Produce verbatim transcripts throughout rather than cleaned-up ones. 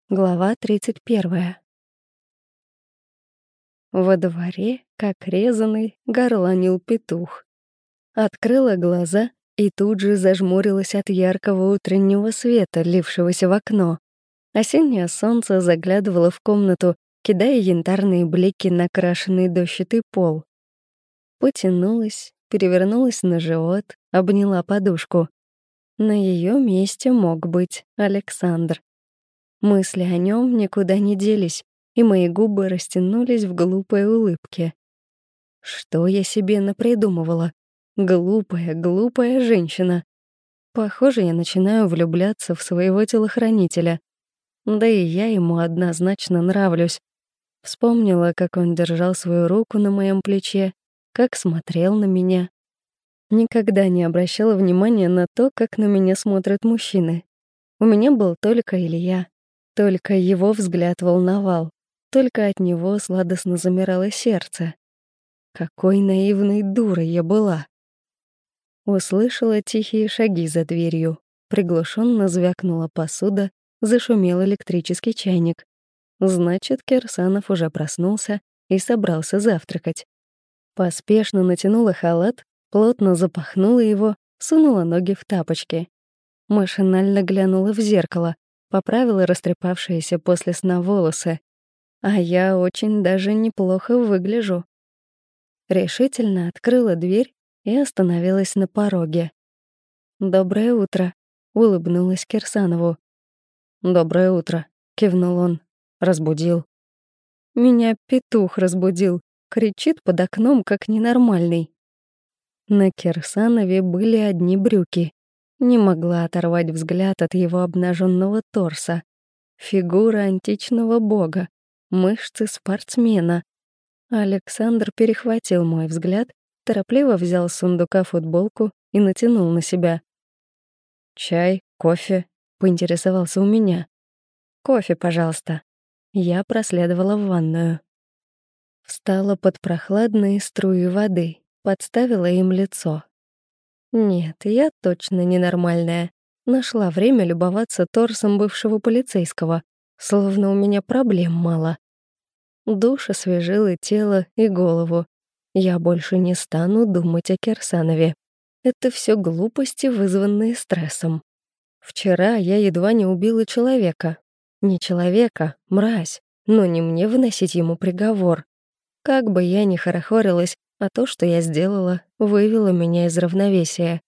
Глава тридцать первая. Во дворе, как резаный, горланил петух. Открыла глаза и тут же зажмурилась от яркого утреннего света, лившегося в окно. Осеннее солнце заглядывало в комнату, кидая янтарные блики на крашеный дощатый пол. Потянулась, перевернулась на живот, обняла подушку. На ее месте мог быть Александр. Мысли о нем никуда не делись, и мои губы растянулись в глупой улыбке. Что я себе напридумывала? Глупая, глупая женщина. Похоже, я начинаю влюбляться в своего телохранителя. Да и я ему однозначно нравлюсь. Вспомнила, как он держал свою руку на моем плече, как смотрел на меня. Никогда не обращала внимания на то, как на меня смотрят мужчины. У меня был только Илья. Только его взгляд волновал, только от него сладостно замирало сердце. Какой наивной дурой я была. Услышала тихие шаги за дверью, приглушенно звякнула посуда, зашумел электрический чайник. Значит, Кирсанов уже проснулся и собрался завтракать. Поспешно натянула халат, плотно запахнула его, сунула ноги в тапочки. Машинально глянула в зеркало, поправила растрепавшиеся после сна волосы. А я очень даже неплохо выгляжу. Решительно открыла дверь и остановилась на пороге. «Доброе утро», — улыбнулась Кирсанову. «Доброе утро», — кивнул он. «Разбудил». Меня петух разбудил, кричит под окном, как ненормальный. На Кирсанове были одни брюки. Не могла оторвать взгляд от его обнаженного торса. Фигура античного бога, мышцы спортсмена. Александр перехватил мой взгляд, торопливо взял с сундука футболку и натянул на себя. «Чай, кофе?» — поинтересовался у меня. «Кофе, пожалуйста». Я проследовала в ванную. Встала под прохладные струи воды, подставила им лицо. Нет, я точно ненормальная. Нашла время любоваться торсом бывшего полицейского, словно у меня проблем мало. Душ освежил и тело, и голову. Я больше не стану думать о Кирсанове. Это все глупости, вызванные стрессом. Вчера я едва не убила человека. Не человека, мразь, но не мне выносить ему приговор. Как бы я ни хорохорилась, а то, что я сделала, вывело меня из равновесия.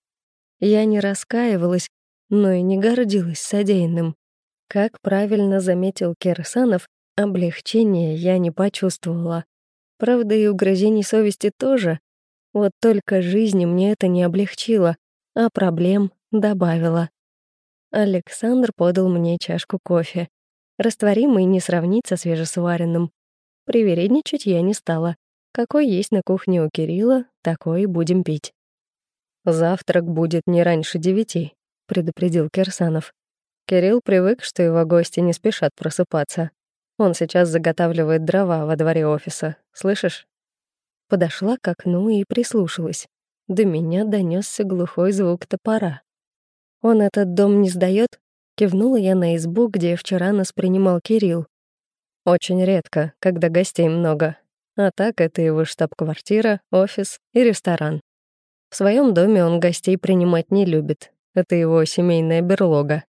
Я не раскаивалась, но и не гордилась содеянным. Как правильно заметил Кирсанов, облегчения я не почувствовала. Правда, и угрызений совести тоже. Вот только жизни мне это не облегчило, а проблем добавило. Александр подал мне чашку кофе. Растворимый не сравнить со свежесваренным. Привередничать я не стала. Какой есть на кухне у Кирилла, такой и будем пить. «Завтрак будет не раньше девяти», — предупредил Кирсанов. Кирилл привык, что его гости не спешат просыпаться. Он сейчас заготавливает дрова во дворе офиса. Слышишь? Подошла к окну и прислушалась. До меня донесся глухой звук топора. «Он этот дом не сдаёт?» — кивнула я на избу, где вчера нас принимал Кирилл. «Очень редко, когда гостей много. А так это его штаб-квартира, офис и ресторан. В своем доме он гостей принимать не любит. Это его семейная берлога».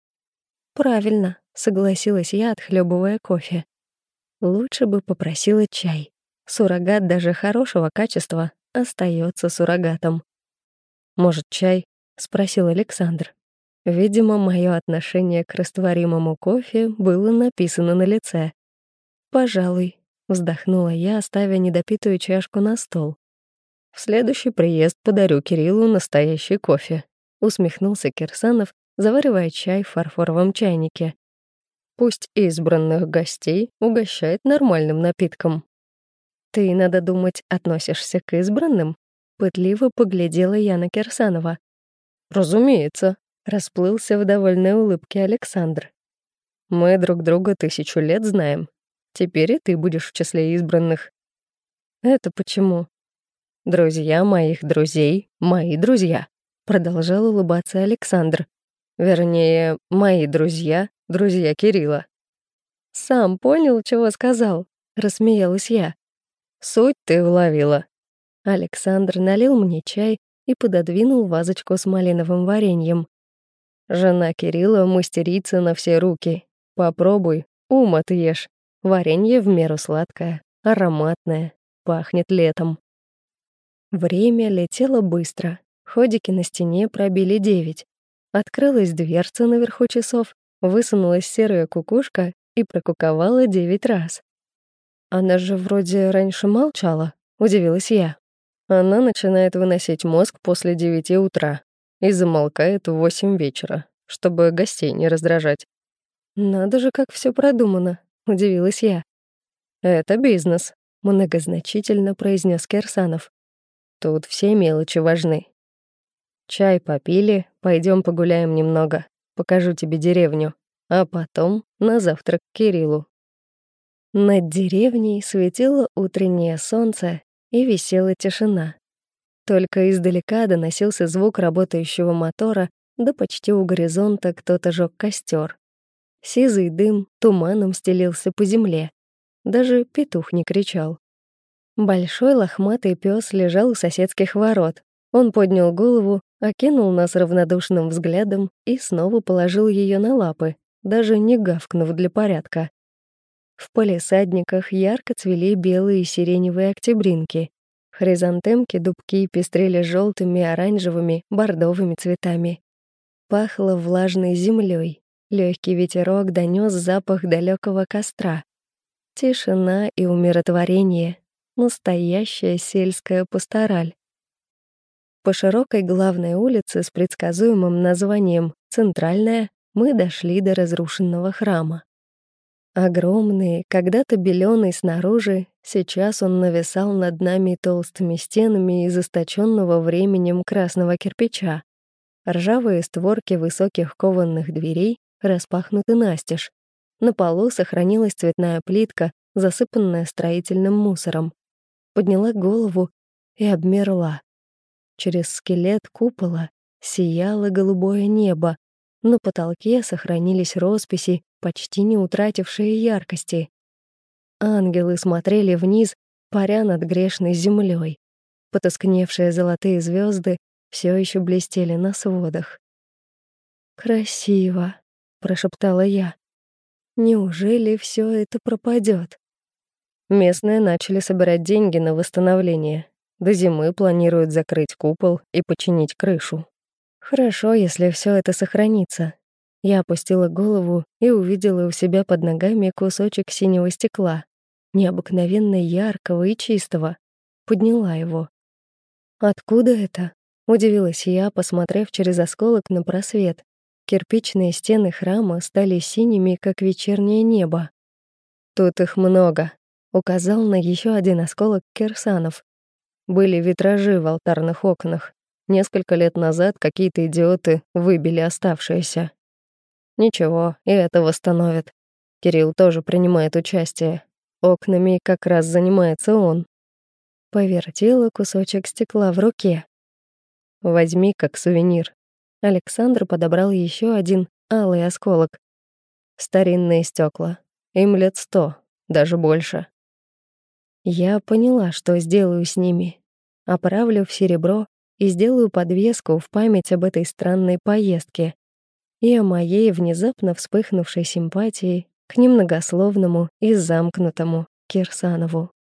«Правильно», — согласилась я, отхлебывая кофе. «Лучше бы попросила чай. Суррогат даже хорошего качества остается суррогатом». «Может, чай?» — спросил Александр. Видимо, мое отношение к растворимому кофе было написано на лице. «Пожалуй», — вздохнула я, ставя недопитую чашку на стол. «В следующий приезд подарю Кириллу настоящий кофе», — усмехнулся Кирсанов, заваривая чай в фарфоровом чайнике. «Пусть избранных гостей угощает нормальным напитком». «Ты, надо думать, относишься к избранным?» Пытливо поглядела я на Кирсанова. «Разумеется», — расплылся в довольной улыбке Александр. «Мы друг друга тысячу лет знаем. Теперь и ты будешь в числе избранных». «Это почему?» «Друзья моих друзей — мои друзья», — продолжал улыбаться Александр. «Вернее, мои друзья — друзья Кирилла. «Сам понял, чего сказал?» — рассмеялась я. «Суть ты уловила». Александр налил мне чай и пододвинул вазочку с малиновым вареньем. «Жена Кирилла мастерица на все руки. Попробуй, ум отъешь. Варенье в меру сладкое, ароматное, пахнет летом». Время летело быстро. Ходики на стене пробили девять. Открылась дверца наверху часов, высунулась серая кукушка и прокуковала девять раз. «Она же вроде раньше молчала», — удивилась я. «Она начинает выносить мозг после девяти утра и замолкает в восемь вечера, чтобы гостей не раздражать». «Надо же, как все продумано», — удивилась я. «Это бизнес», — многозначительно произнес Кирсанов. «Тут все мелочи важны. Чай попили, пойдем погуляем немного, покажу тебе деревню, а потом на завтрак к Кириллу». Над деревней светило утреннее солнце и висела тишина. Только издалека доносился звук работающего мотора, да почти у горизонта кто-то жёг костер. Сизый дым туманом стелился по земле. Даже петух не кричал. Большой лохматый пес лежал у соседских ворот. Он поднял голову, окинул нас равнодушным взглядом и снова положил ее на лапы, даже не гавкнув для порядка. В палисадниках ярко цвели белые и сиреневые октябринки. Хризантемки, дубки пестрели желтыми, оранжевыми, бордовыми цветами. Пахло влажной землей. Легкий ветерок донес запах далекого костра. Тишина и умиротворение. Настоящая сельская пастораль. По широкой главной улице с предсказуемым названием «Центральная» мы дошли до разрушенного храма. Огромный, когда-то белёный снаружи, сейчас он нависал над нами толстыми стенами из источенного временем красного кирпича. Ржавые створки высоких кованых дверей распахнуты настежь. На полу сохранилась цветная плитка, засыпанная строительным мусором. Подняла голову и обмерла. Через скелет купола сияло голубое небо. На потолке сохранились росписи, почти не утратившие яркости. Ангелы смотрели вниз, паря над грешной землей. Потускневшие золотые звезды все еще блестели на сводах. «Красиво», — прошептала я. «Неужели все это пропадет?» Местные начали собирать деньги на восстановление. До зимы планируют закрыть купол и починить крышу. Хорошо, если все это сохранится. Я опустила голову и увидела у себя под ногами кусочек синего стекла, необыкновенно яркого и чистого. Подняла его. «Откуда это?» — удивилась я, посмотрев через осколок на просвет. Кирпичные стены храма стали синими, как вечернее небо. «Тут их много», — указал на еще один осколок Кирсанов. «Были витражи в алтарных окнах. Несколько лет назад какие-то идиоты выбили оставшиеся. Ничего, и это восстановят. Кирилл тоже принимает участие. Окнами как раз занимается он». Повертела кусочек стекла в руке. «Возьми как сувенир». Александр подобрал еще один алый осколок. Старинные стекла. Им лет сто, даже больше. Я поняла, что сделаю с ними. Оправлю в серебро и сделаю подвеску в память об этой странной поездке и о моей внезапно вспыхнувшей симпатии к немногословному и замкнутому Кирсанову.